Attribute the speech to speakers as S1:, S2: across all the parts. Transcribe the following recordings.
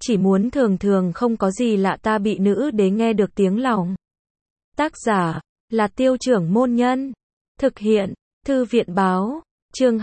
S1: chỉ muốn thường thường không có gì lạ ta bị nữ đế nghe được tiếng lòng. Tác giả là Tiêu Trưởng Môn Nhân. Thực hiện Thư viện Báo. Chương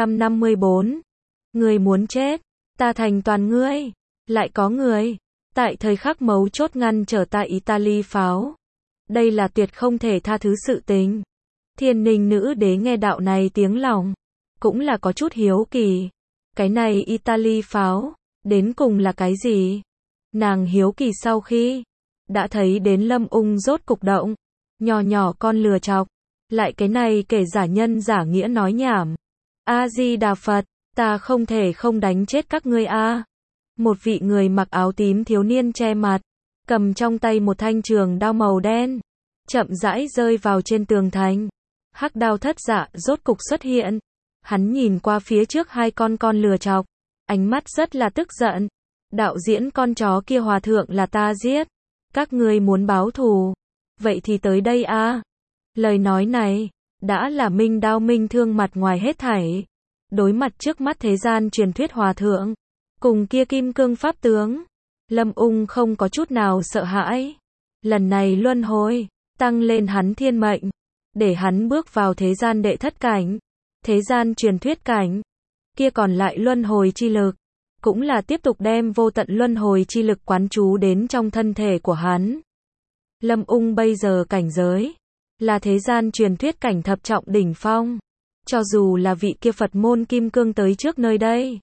S1: 254. Người muốn chết, ta thành toàn ngươi. Lại có người tại thời khắc mấu chốt ngăn trở tại Italy pháo. Đây là tuyệt không thể tha thứ sự tình. Thiên Ninh nữ đế nghe đạo này tiếng lòng, cũng là có chút hiếu kỳ. Cái này Italy pháo, đến cùng là cái gì? Nàng hiếu kỳ sau khi đã thấy đến Lâm Ung rốt cục động, nhỏ nhỏ con lừa chọc, lại cái này kể giả nhân giả nghĩa nói nhảm. A-di-đà Phật, ta không thể không đánh chết các ngươi a. Một vị người mặc áo tím thiếu niên che mặt, cầm trong tay một thanh trường đao màu đen, chậm rãi rơi vào trên tường thành. Hắc đao thất dạ rốt cục xuất hiện. Hắn nhìn qua phía trước hai con lừa chọc, ánh mắt rất là tức giận. Đạo diễn con chó kia hòa thượng là ta giết. Các ngươi muốn báo thù, vậy thì tới đây a. Lời nói này, đã là minh đao minh thương mặt ngoài hết thảy. Đối mặt trước mắt thế gian truyền thuyết hòa thượng, cùng kia kim cương pháp tướng, Lâm Ung không có chút nào sợ hãi. Lần này luân hồi, tăng lên hắn thiên mệnh, để hắn bước vào thế gian đệ thất cảnh, thế gian truyền thuyết cảnh. Kia còn lại luân hồi chi lực, cũng là tiếp tục đem vô tận luân hồi chi lực quán trú đến trong thân thể của hắn. Lâm Ung bây giờ cảnh giới, là thế gian truyền thuyết cảnh thập trọng đỉnh phong. Cho dù là vị kia Phật môn kim cương tới trước nơi đây,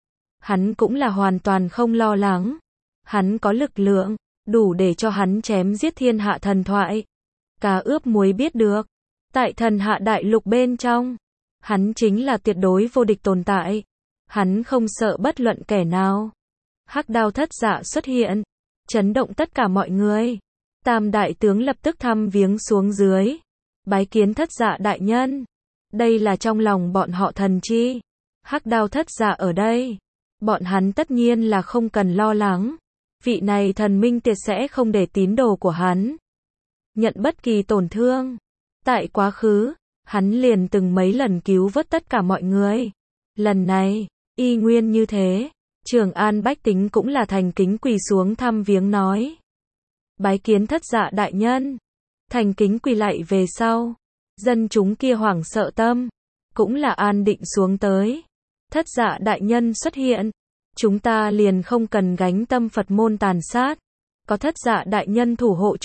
S1: hắn cũng là hoàn toàn không lo lắng. Hắn có lực lượng, đủ để cho hắn chém giết thiên hạ thần thoại. Cá ướp muối biết được, tại thần hạ đại lục bên trong, hắn chính là tuyệt đối vô địch tồn tại. Hắn không sợ bất luận kẻ nào. Hắc đao thất dạ xuất hiện, chấn động tất cả mọi người. Tam đại tướng lập tức thăm viếng xuống dưới, bái kiến thất dạ đại nhân. Đây là trong lòng bọn họ thần chi. Hắc đao thất dạ ở đây, bọn hắn tất nhiên là không cần lo lắng. Vị này thần minh tiệt sẽ không để tín đồ của hắn nhận bất kỳ tổn thương. Tại quá khứ, hắn liền từng mấy lần cứu vớt tất cả mọi người. Lần này, y nguyên như thế. Trường An bách tính cũng là thành kính quỳ xuống thăm viếng nói. Bái kiến thất dạ đại nhân. Thành kính quỳ lạy về sau, dân chúng kia hoảng sợ tâm, cũng là an định xuống tới. Thất dạ đại nhân xuất hiện, chúng ta liền không cần gánh tâm Phật môn tàn sát. Có thất dạ đại nhân thủ hộ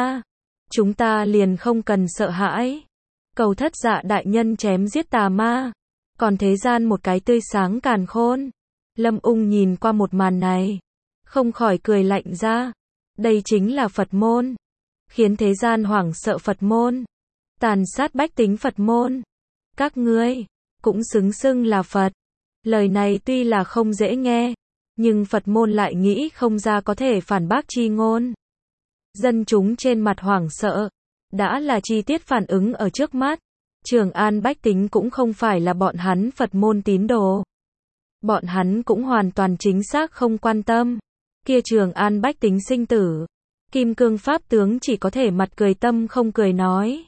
S1: chúng ta liền không cần sợ hãi. Cầu thất dạ đại nhân chém giết tà ma, còn thế gian một cái tươi sáng càn khôn. Lâm Ung nhìn qua một màn này, không khỏi cười lạnh ra. Đây chính là Phật môn, khiến thế gian hoảng sợ Phật môn, tàn sát bách tính Phật môn. Các ngươi cũng xứng xưng là Phật. Lời này tuy là không dễ nghe, nhưng Phật môn lại nghĩ không ra có thể phản bác chi ngôn. Dân chúng trên mặt hoảng sợ, đã là chi tiết phản ứng ở trước mắt. Trường An bách tính cũng không phải là bọn hắn Phật môn tín đồ. Bọn hắn cũng hoàn toàn chính xác không quan tâm. Kia Trường An bách tính sinh tử, kim cương pháp tướng chỉ có thể mặt cười tâm không cười nói.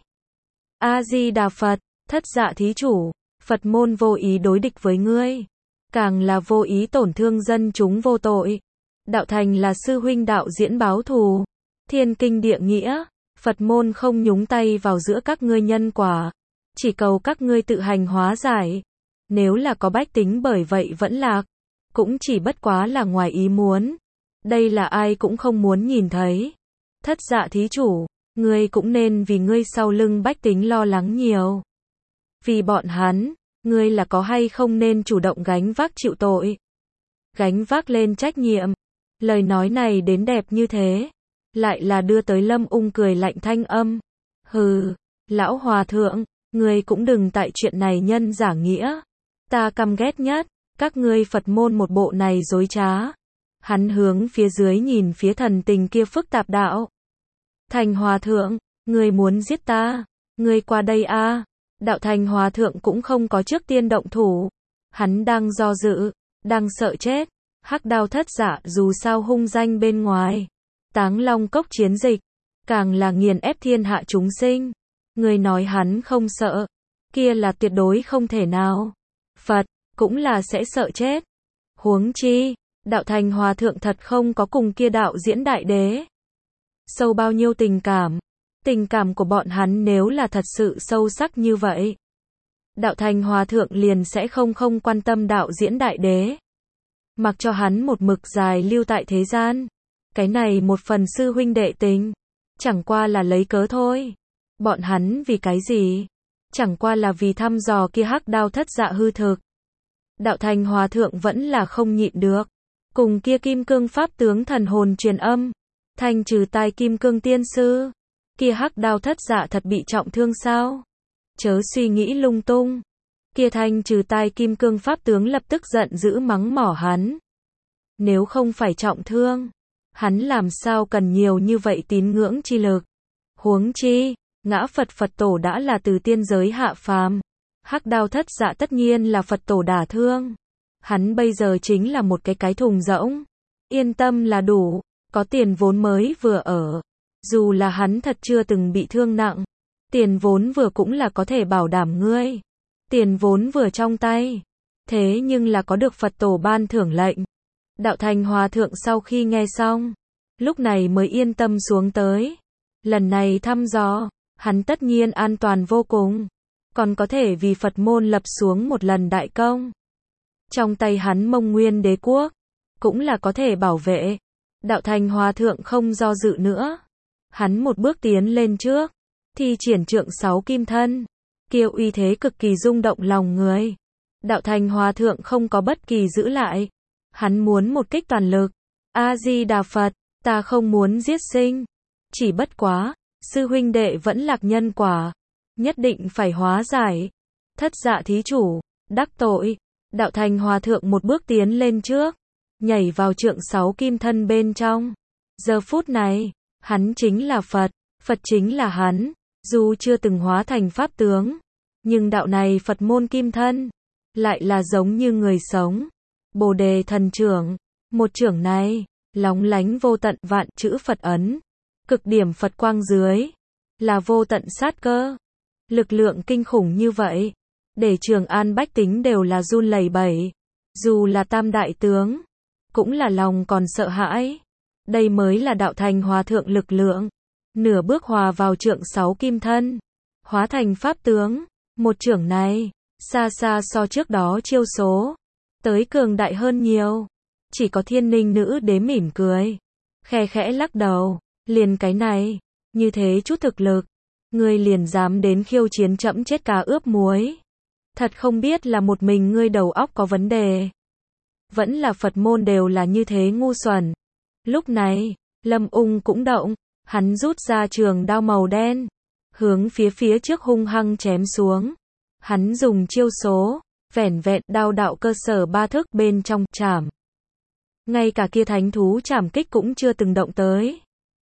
S1: A-di-đà Phật, thất dạ thí chủ, Phật môn vô ý đối địch với ngươi, càng là vô ý tổn thương dân chúng vô tội. Đạo thành là sư huynh đạo diễn báo thù, thiên kinh địa nghĩa, Phật môn không nhúng tay vào giữa các ngươi nhân quả, chỉ cầu các ngươi tự hành hóa giải. Nếu là có bách tính bởi vậy vẫn lạc, cũng chỉ bất quá là ngoài ý muốn. Đây là ai cũng không muốn nhìn thấy. Thất dạ thí chủ, ngươi cũng nên vì ngươi sau lưng bách tính lo lắng nhiều. Vì bọn hắn, ngươi là có hay không nên chủ động gánh vác chịu tội, gánh vác lên trách nhiệm. Lời nói này đến đẹp như thế, lại là đưa tới Lâm Ung cười lạnh thanh âm. Hừ, lão hòa thượng, ngươi cũng đừng tại chuyện này nhân giả nghĩa. Ta căm ghét nhất các ngươi Phật môn một bộ này dối trá. Hắn hướng phía dưới nhìn phía thần tình kia phức tạp đạo. Thành hòa thượng, ngươi muốn giết ta, ngươi qua đây a. Đạo thành hòa thượng cũng không có trước tiên động thủ. Hắn đang do dự, đang sợ chết. Hắc đao thất dạ dù sao hung danh bên ngoài, Táng Long cốc chiến dịch, càng là nghiền ép thiên hạ chúng sinh. Người nói hắn không sợ, kia là tuyệt đối không thể nào. Phật cũng là sẽ sợ chết. Huống chi, Đạo Thành Hòa Thượng thật không có cùng kia đạo diễn đại đế sâu bao nhiêu tình cảm. Tình cảm của bọn hắn nếu là thật sự sâu sắc như vậy, Đạo Thành Hòa Thượng liền sẽ không quan tâm đạo diễn đại đế, mặc cho hắn một mực dài lưu tại thế gian. Cái này một phần sư huynh đệ tình, chẳng qua là lấy cớ thôi. Bọn hắn vì cái gì? Chẳng qua là vì thăm dò kia hắc đao thất dạ hư thực. Đạo Thành Hòa Thượng vẫn là không nhịn được. Cùng kia kim cương pháp tướng thần hồn truyền âm, thanh trừ tai kim cương tiên sư. Kia hắc đao thất dạ thật bị trọng thương sao? Chớ suy nghĩ lung tung. Kia thanh trừ tai kim cương pháp tướng lập tức giận dữ mắng mỏ hắn. Nếu không phải trọng thương, hắn làm sao cần nhiều như vậy tín ngưỡng chi lực. Huống chi, ngã Phật tổ đã là từ tiên giới hạ phàm. Hắc đao thất dạ tất nhiên là Phật tổ đả thương. Hắn bây giờ chính là một cái thùng rỗng. Yên tâm là đủ, có tiền vốn mới vừa ở. Dù là hắn thật chưa từng bị thương nặng, tiền vốn vừa cũng là có thể bảo đảm ngươi. Tiền vốn vừa trong tay, thế nhưng là có được Phật tổ ban thưởng lệnh. Đạo Thành Hòa Thượng sau khi nghe xong, lúc này mới yên tâm xuống tới. Lần này thăm dò, hắn tất nhiên an toàn vô cùng, còn có thể vì Phật môn lập xuống một lần đại công. Trong tay hắn Mông Nguyên Đế quốc, cũng là có thể bảo vệ. Đạo Thành Hòa Thượng không do dự nữa. Hắn một bước tiến lên trước, thi triển trượng 6 kim thân. Kiêu uy thế cực kỳ rung động lòng người. Đạo Thành Hòa Thượng không có bất kỳ giữ lại. Hắn muốn một kích toàn lực. A-di-đà Phật, ta không muốn giết sinh. Chỉ bất quá, sư huynh đệ vẫn lạc nhân quả. Nhất định phải hóa giải. Thất dạ thí chủ, đắc tội. Đạo Thành Hòa Thượng một bước tiến lên trước, nhảy vào trượng 6 kim thân bên trong. Giờ phút này, hắn chính là Phật, Phật chính là hắn. Dù chưa từng hóa thành pháp tướng, nhưng đạo này Phật môn kim thân, lại là giống như người sống. Bồ đề thần trưởng, một trưởng này, lóng lánh vô tận vạn chữ Phật ấn. Cực điểm Phật quang dưới, là vô tận sát cơ. Lực lượng kinh khủng như vậy, để Trường An bách tính đều là run lẩy bẩy. Dù là tam đại tướng, cũng là lòng còn sợ hãi. Đây mới là Đạo Thành Hòa Thượng lực lượng. Nửa bước hòa vào trượng 6 kim thân, hóa thành pháp tướng. Một trưởng này, xa xa so trước đó chiêu số, tới cường đại hơn nhiều. Chỉ có Thiên Ninh nữ đế mỉm cười, khe khẽ lắc đầu. Liền cái này, như thế chút thực lực, ngươi liền dám đến khiêu chiến trẫm chết cá ướp muối. Thật không biết là một mình ngươi đầu óc có vấn đề, vẫn là Phật môn đều là như thế ngu xuẩn. Lúc này, Lâm Ung cũng động, hắn rút ra trường đao màu đen, hướng phía trước hung hăng chém xuống. Hắn dùng chiêu số, vẻn vẹn đao đạo cơ sở 3 thức bên trong chảm. Ngay cả kia thánh thú chảm kích cũng chưa từng động tới.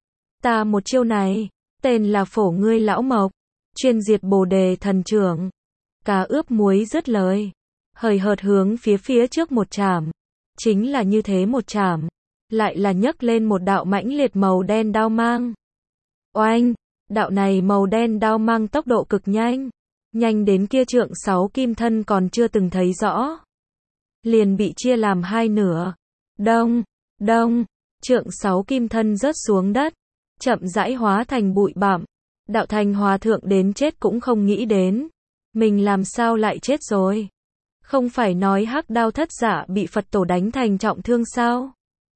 S1: Ta một chiêu này, tên là phổ ngươi lão mộc, chuyên diệt bồ đề thần trưởng. Cá ướp muối dứt lời, hời hợt hướng phía trước một chảm. Chính là như thế một chảm, lại là nhấc lên một đạo mãnh liệt màu đen đao mang. Oanh, đạo này màu đen đao mang tốc độ cực nhanh, nhanh đến kia trượng 6 kim thân còn chưa từng thấy rõ. Liền bị chia làm hai nửa. Đông, đông, trượng 6 kim thân rớt xuống đất, chậm rãi hóa thành bụi bặm. Đạo Thành Hòa Thượng đến chết cũng không nghĩ đến, mình làm sao lại chết rồi. Không phải nói hắc đao thất dạ bị Phật tổ đánh thành trọng thương sao?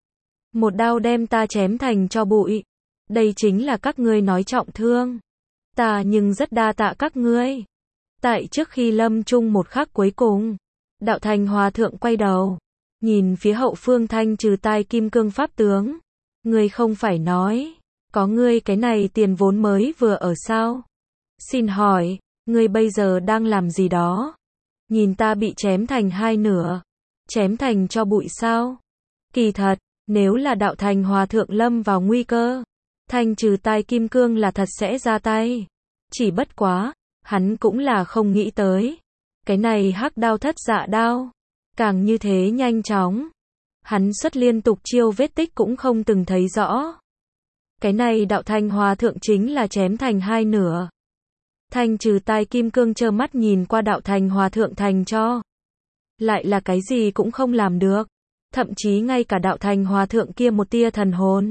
S1: Một đao đem ta chém thành cho bụi. Đây chính là các ngươi nói trọng thương. Ta nhưng rất đa tạ các ngươi. Tại trước khi lâm chung một khắc cuối cùng, Đạo Thành Hòa Thượng quay đầu, nhìn phía hậu phương thanh trừ tai kim cương pháp tướng. Ngươi không phải nói, có ngươi cái này tiền vốn mới vừa ở sao? Xin hỏi, ngươi bây giờ đang làm gì đó? Nhìn ta bị chém thành hai nửa, chém thành cho bụi sao? Kỳ thật, nếu là Đạo Thành Hòa Thượng lâm vào nguy cơ, thanh trừ tai kim cương là thật sẽ ra tay. Chỉ bất quá, hắn cũng là không nghĩ tới. Cái này hắc đao thất dạ đao, càng như thế nhanh chóng. Hắn xuất liên tục chiêu vết tích cũng không từng thấy rõ. Cái này Đạo Thành Hòa Thượng chính là chém thành hai nửa. Thanh trừ tai kim cương trơ mắt nhìn qua Đạo Thành Hòa Thượng thành cho. Lại là cái gì cũng không làm được. thậm chí ngay cả đạo thành hòa thượng kia một tia thần hồn.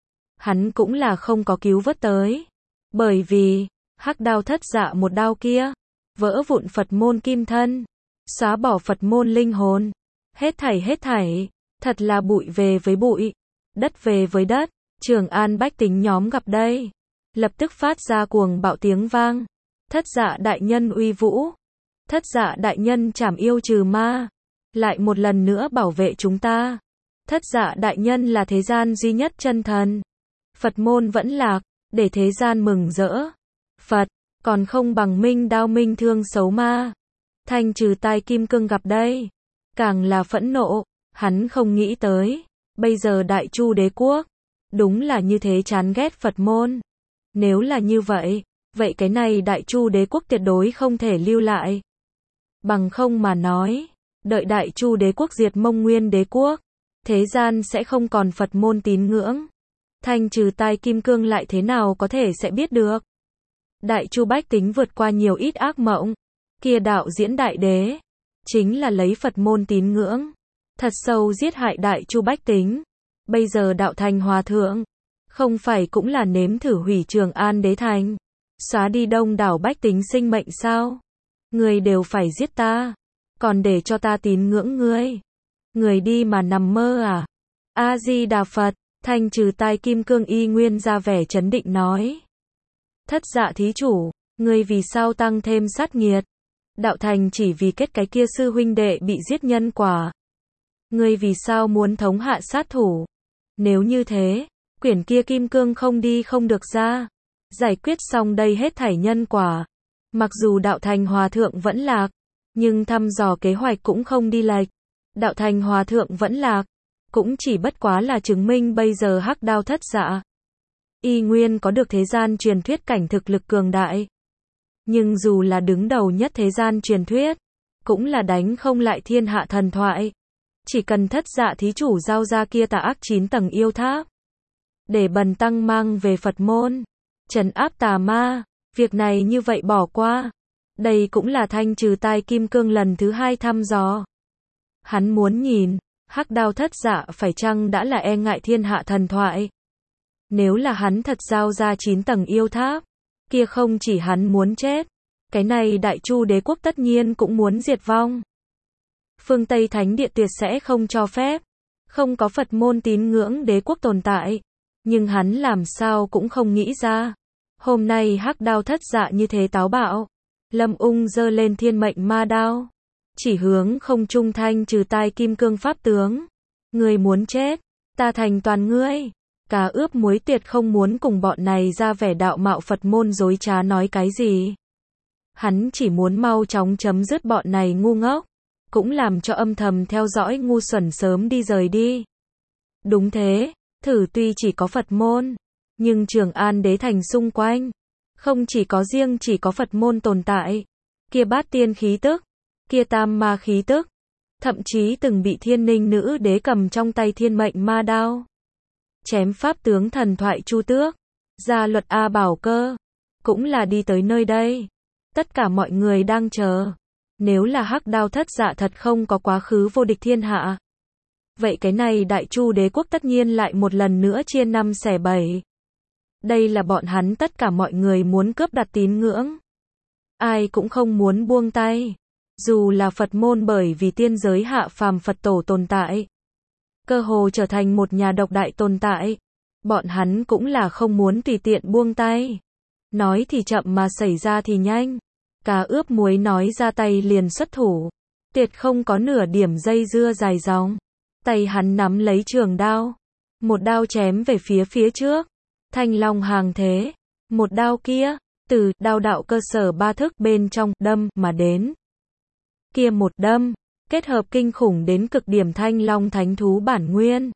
S1: Hắn cũng là không có cứu vớt tới. Bởi vì, hắc đao thất dạ một đao kia, vỡ vụn Phật môn kim thân, xóa bỏ Phật môn linh hồn. Hết thảy, thật là bụi về với bụi, đất về với đất. Trường An bách tính nhóm gặp đây, lập tức phát ra cuồng bạo tiếng vang. Thất dạ đại nhân uy vũ, thất dạ đại nhân trảm yêu trừ ma, lại một lần nữa bảo vệ chúng ta. Thất dạ đại nhân là thế gian duy nhất chân thần. Phật môn vẫn lạc, để thế gian mừng rỡ. Phật, còn không bằng minh đao minh thương xấu ma. Thanh trừ tai kim cương gặp đây, càng là phẫn nộ, hắn không nghĩ tới. Bây giờ Đại Chu đế quốc, đúng là như thế chán ghét Phật môn. Nếu là như vậy, vậy cái này Đại Chu đế quốc tuyệt đối không thể lưu lại. Bằng không mà nói, đợi Đại Chu đế quốc diệt Mông Nguyên đế quốc, thế gian sẽ không còn Phật môn tín ngưỡng. Thanh trừ tai kim cương lại thế nào có thể sẽ biết được. Đại Chu bách tính vượt qua nhiều ít ác mộng. Kia đạo diễn đại đế, chính là lấy Phật môn tín ngưỡng, thật sâu giết hại Đại Chu bách tính. Bây giờ đạo thành hòa thượng, không phải cũng là nếm thử hủy Trường An đế thành, xóa đi đông đảo bách tính sinh mệnh sao? Người đều phải giết ta, còn để cho ta tín ngưỡng ngươi. Người đi mà nằm mơ à? A-di-đà Phật. Thanh trừ tai kim cương y nguyên ra vẻ trấn định nói. Thất dạ thí chủ, ngươi vì sao tăng thêm sát nghiệt? Đạo thành chỉ vì kết cái kia sư huynh đệ bị giết nhân quả. Ngươi vì sao muốn thống hạ sát thủ? Nếu như thế, quyển kia kim cương không đi không được ra. Giải quyết xong đây hết thảy nhân quả. Mặc dù đạo thành hòa thượng vẫn lạc, nhưng thăm dò kế hoạch cũng không đi lệch. Đạo thành hòa thượng vẫn lạc, cũng chỉ bất quá là chứng minh bây giờ hắc đao thất dạ y nguyên có được thế gian truyền thuyết cảnh thực lực cường đại. Nhưng dù là đứng đầu nhất thế gian truyền thuyết, cũng là đánh không lại thiên hạ thần thoại. Chỉ cần thất dạ thí chủ giao ra kia tà ác 9 tầng yêu tháp, để bần tăng mang về Phật môn, trấn áp tà ma, việc này như vậy bỏ qua. Đây cũng là thanh trừ tai kim cương lần thứ 2 thăm dò. Hắn muốn nhìn, hắc đao thất dạ phải chăng đã là e ngại thiên hạ thần thoại. Nếu là hắn thật giao ra 9 tầng yêu tháp, kia không chỉ hắn muốn chết, cái này Đại Chu đế quốc tất nhiên cũng muốn diệt vong. Phương Tây Thánh Địa tuyệt sẽ không cho phép, không có Phật môn tín ngưỡng đế quốc tồn tại. Nhưng hắn làm sao cũng không nghĩ ra, hôm nay hắc đao thất dạ như thế táo bạo. Lâm Ung giơ lên thiên mệnh ma đao, chỉ hướng không trung thanh trừ tai kim cương pháp tướng. Ngươi muốn chết, ta thành toàn ngươi. Cá ướp muối tuyệt không muốn cùng bọn này ra vẻ đạo mạo Phật môn dối trá nói cái gì. Hắn chỉ muốn mau chóng chấm dứt bọn này ngu ngốc, cũng làm cho âm thầm theo dõi ngu xuẩn sớm đi rời đi. Đúng thế, thử tuy chỉ có Phật môn, nhưng Trường An đế thành xung quanh, không chỉ có Phật môn tồn tại. Kia bát tiên khí tức, kia tam ma khí tức, thậm chí từng bị Thiên Ninh nữ đế cầm trong tay thiên mệnh ma đao, chém pháp tướng thần thoại Chu Tước, gia luật A Bảo Cơ, cũng là đi tới nơi đây. Tất cả mọi người đang chờ. Nếu là hắc đao thất dạ thật không có quá khứ vô địch thiên hạ, vậy cái này Đại Chu đế quốc tất nhiên lại một lần nữa chia 5 xẻ 7. Đây là bọn hắn tất cả mọi người muốn cướp đoạt tín ngưỡng. Ai cũng không muốn buông tay. Dù là Phật môn bởi vì tiên giới hạ phàm Phật tổ tồn tại, cơ hồ trở thành một nhà độc đại tồn tại, bọn hắn cũng là không muốn tùy tiện buông tay. Nói thì chậm mà xảy ra thì nhanh. Cá ướp muối nói ra tay liền xuất thủ, tuyệt không có nửa điểm dây dưa dài dòng. Tay hắn nắm lấy trường đao, một đao chém về phía trước. Thanh long hàng thế, một đao kia, từ đao đạo cơ sở 3 thức bên trong đâm mà đến. Kia một đâm, kết hợp kinh khủng đến cực điểm thanh long thánh thú bản nguyên.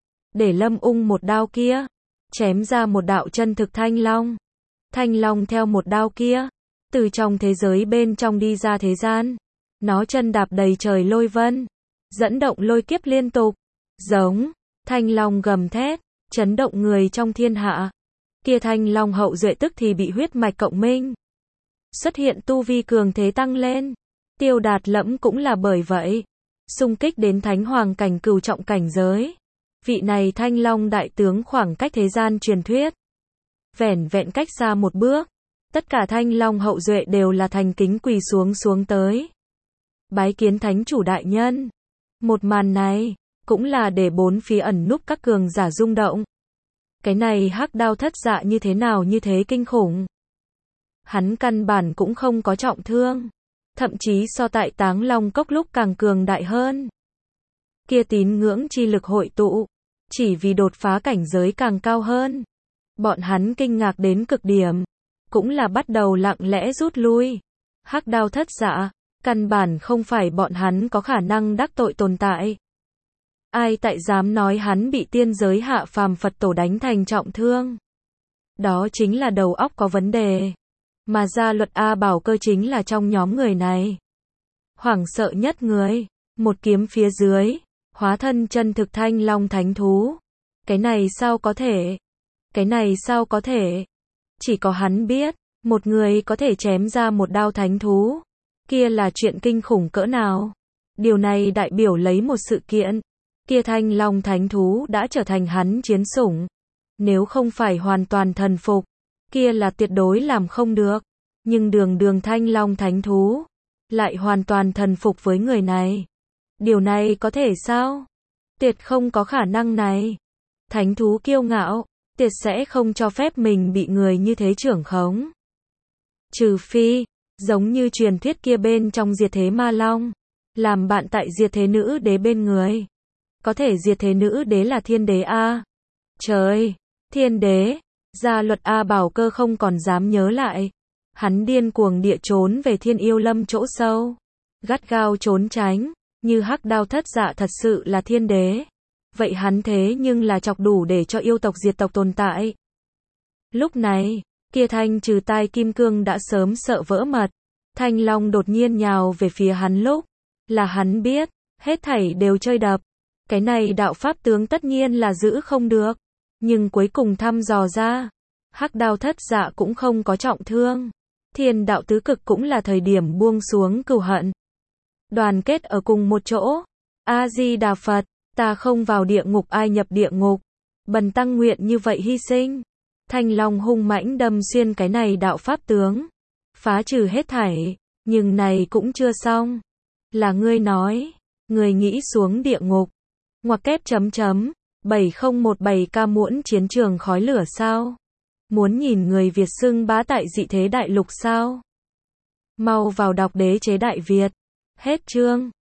S1: Để Lâm Ung một đao kia, chém ra một đạo chân thực thanh long. Thanh long theo một đao kia, từ trong thế giới bên trong đi ra thế gian. Nó chân đạp đầy trời lôi vân, dẫn động lôi kiếp liên tục. Giống, thanh long gầm thét, chấn động người trong thiên hạ. Kia thanh long hậu duệ tức thì bị huyết mạch cộng minh, xuất hiện tu vi cường thế tăng lên. Tiêu Đạt Lẫm cũng là bởi vậy, xung kích đến thánh hoàng cảnh cửu trọng cảnh giới. Vị này Thanh Long đại tướng khoảng cách thế gian truyền thuyết. Vẻn vẹn cách xa một bước, tất cả Thanh Long hậu duệ đều là thành kính quỳ xuống tới. Bái kiến thánh chủ đại nhân. Một màn này, cũng là để bốn phía ẩn núp các cường giả rung động. Cái này Hắc Đao Thất Dạ như thế nào như thế kinh khủng. Hắn căn bản cũng không có trọng thương. Thậm chí so tại Táng Long Cốc lúc càng cường đại hơn. Kia tín ngưỡng chi lực hội tụ, chỉ vì đột phá cảnh giới càng cao hơn. Bọn hắn kinh ngạc đến cực điểm, cũng là bắt đầu lặng lẽ rút lui. Hắc Đao Thất Dạ, căn bản không phải bọn hắn có khả năng đắc tội tồn tại. Ai tại dám nói hắn bị tiên giới hạ phàm Phật tổ đánh thành trọng thương? Đó chính là đầu óc có vấn đề. Mà Gia Luật A Bảo Cơ chính là trong nhóm người này. Hoảng sợ nhất người, một kiếm phía dưới, hóa thân chân thực Thanh Long thánh thú. Cái này sao có thể? Cái này sao có thể? Chỉ có hắn biết, một người có thể chém ra một đao thánh thú. Kia là chuyện kinh khủng cỡ nào? Điều này đại biểu lấy một sự kiện. Kia Thanh Long thánh thú đã trở thành hắn chiến sủng. Nếu không phải hoàn toàn thần phục, kia là tuyệt đối làm không được. Nhưng đường Thanh Long thánh thú lại hoàn toàn thần phục với người này. Điều này có thể sao? Tuyệt không có khả năng này. Thánh thú kiêu ngạo, tuyệt sẽ không cho phép mình bị người như thế trưởng khống. Trừ phi, giống như truyền thuyết kia bên trong Diệt Thế Ma Long, làm bạn tại Diệt Thế Nữ Đế bên người. Có thể Diệt Thế Nữ Đế là Thiên Đế a. Trời, Thiên Đế. Gia Luật A Bảo Cơ không còn dám nhớ lại. Hắn điên cuồng địa trốn về Thiên Yêu Lâm chỗ sâu, gắt gao trốn tránh. Như Hắc Đao Thất Dạ thật sự là Thiên Đế, vậy hắn thế nhưng là chọc đủ để cho yêu tộc diệt tộc tồn tại. Lúc này, kia Thanh Trừ Tai Kim Cương đã sớm sợ vỡ mật. Thanh Long đột nhiên nhào về phía hắn lúc, là hắn biết, hết thảy đều chơi đập. Cái này đạo pháp tướng tất nhiên là giữ không được. Nhưng cuối cùng thăm dò ra, Hắc Đao Thất Dạ cũng không có trọng thương. Thiên đạo tứ cực cũng là thời điểm buông xuống cừu hận. Đoàn kết ở cùng một chỗ. A-di-đà Phật, ta không vào địa ngục ai nhập địa ngục. Bần tăng nguyện như vậy hy sinh. Thanh Long hung mãnh đâm xuyên cái này đạo pháp tướng, phá trừ hết thảy. Nhưng này cũng chưa xong. Là ngươi nói, ngươi nghĩ xuống địa ngục. Ngoặc kép chấm chấm. 7017K muỗn chiến trường khói lửa sao? Muốn nhìn người Việt xưng bá tại dị thế đại lục sao? Mau vào đọc Đế chế Đại Việt. Hết chương.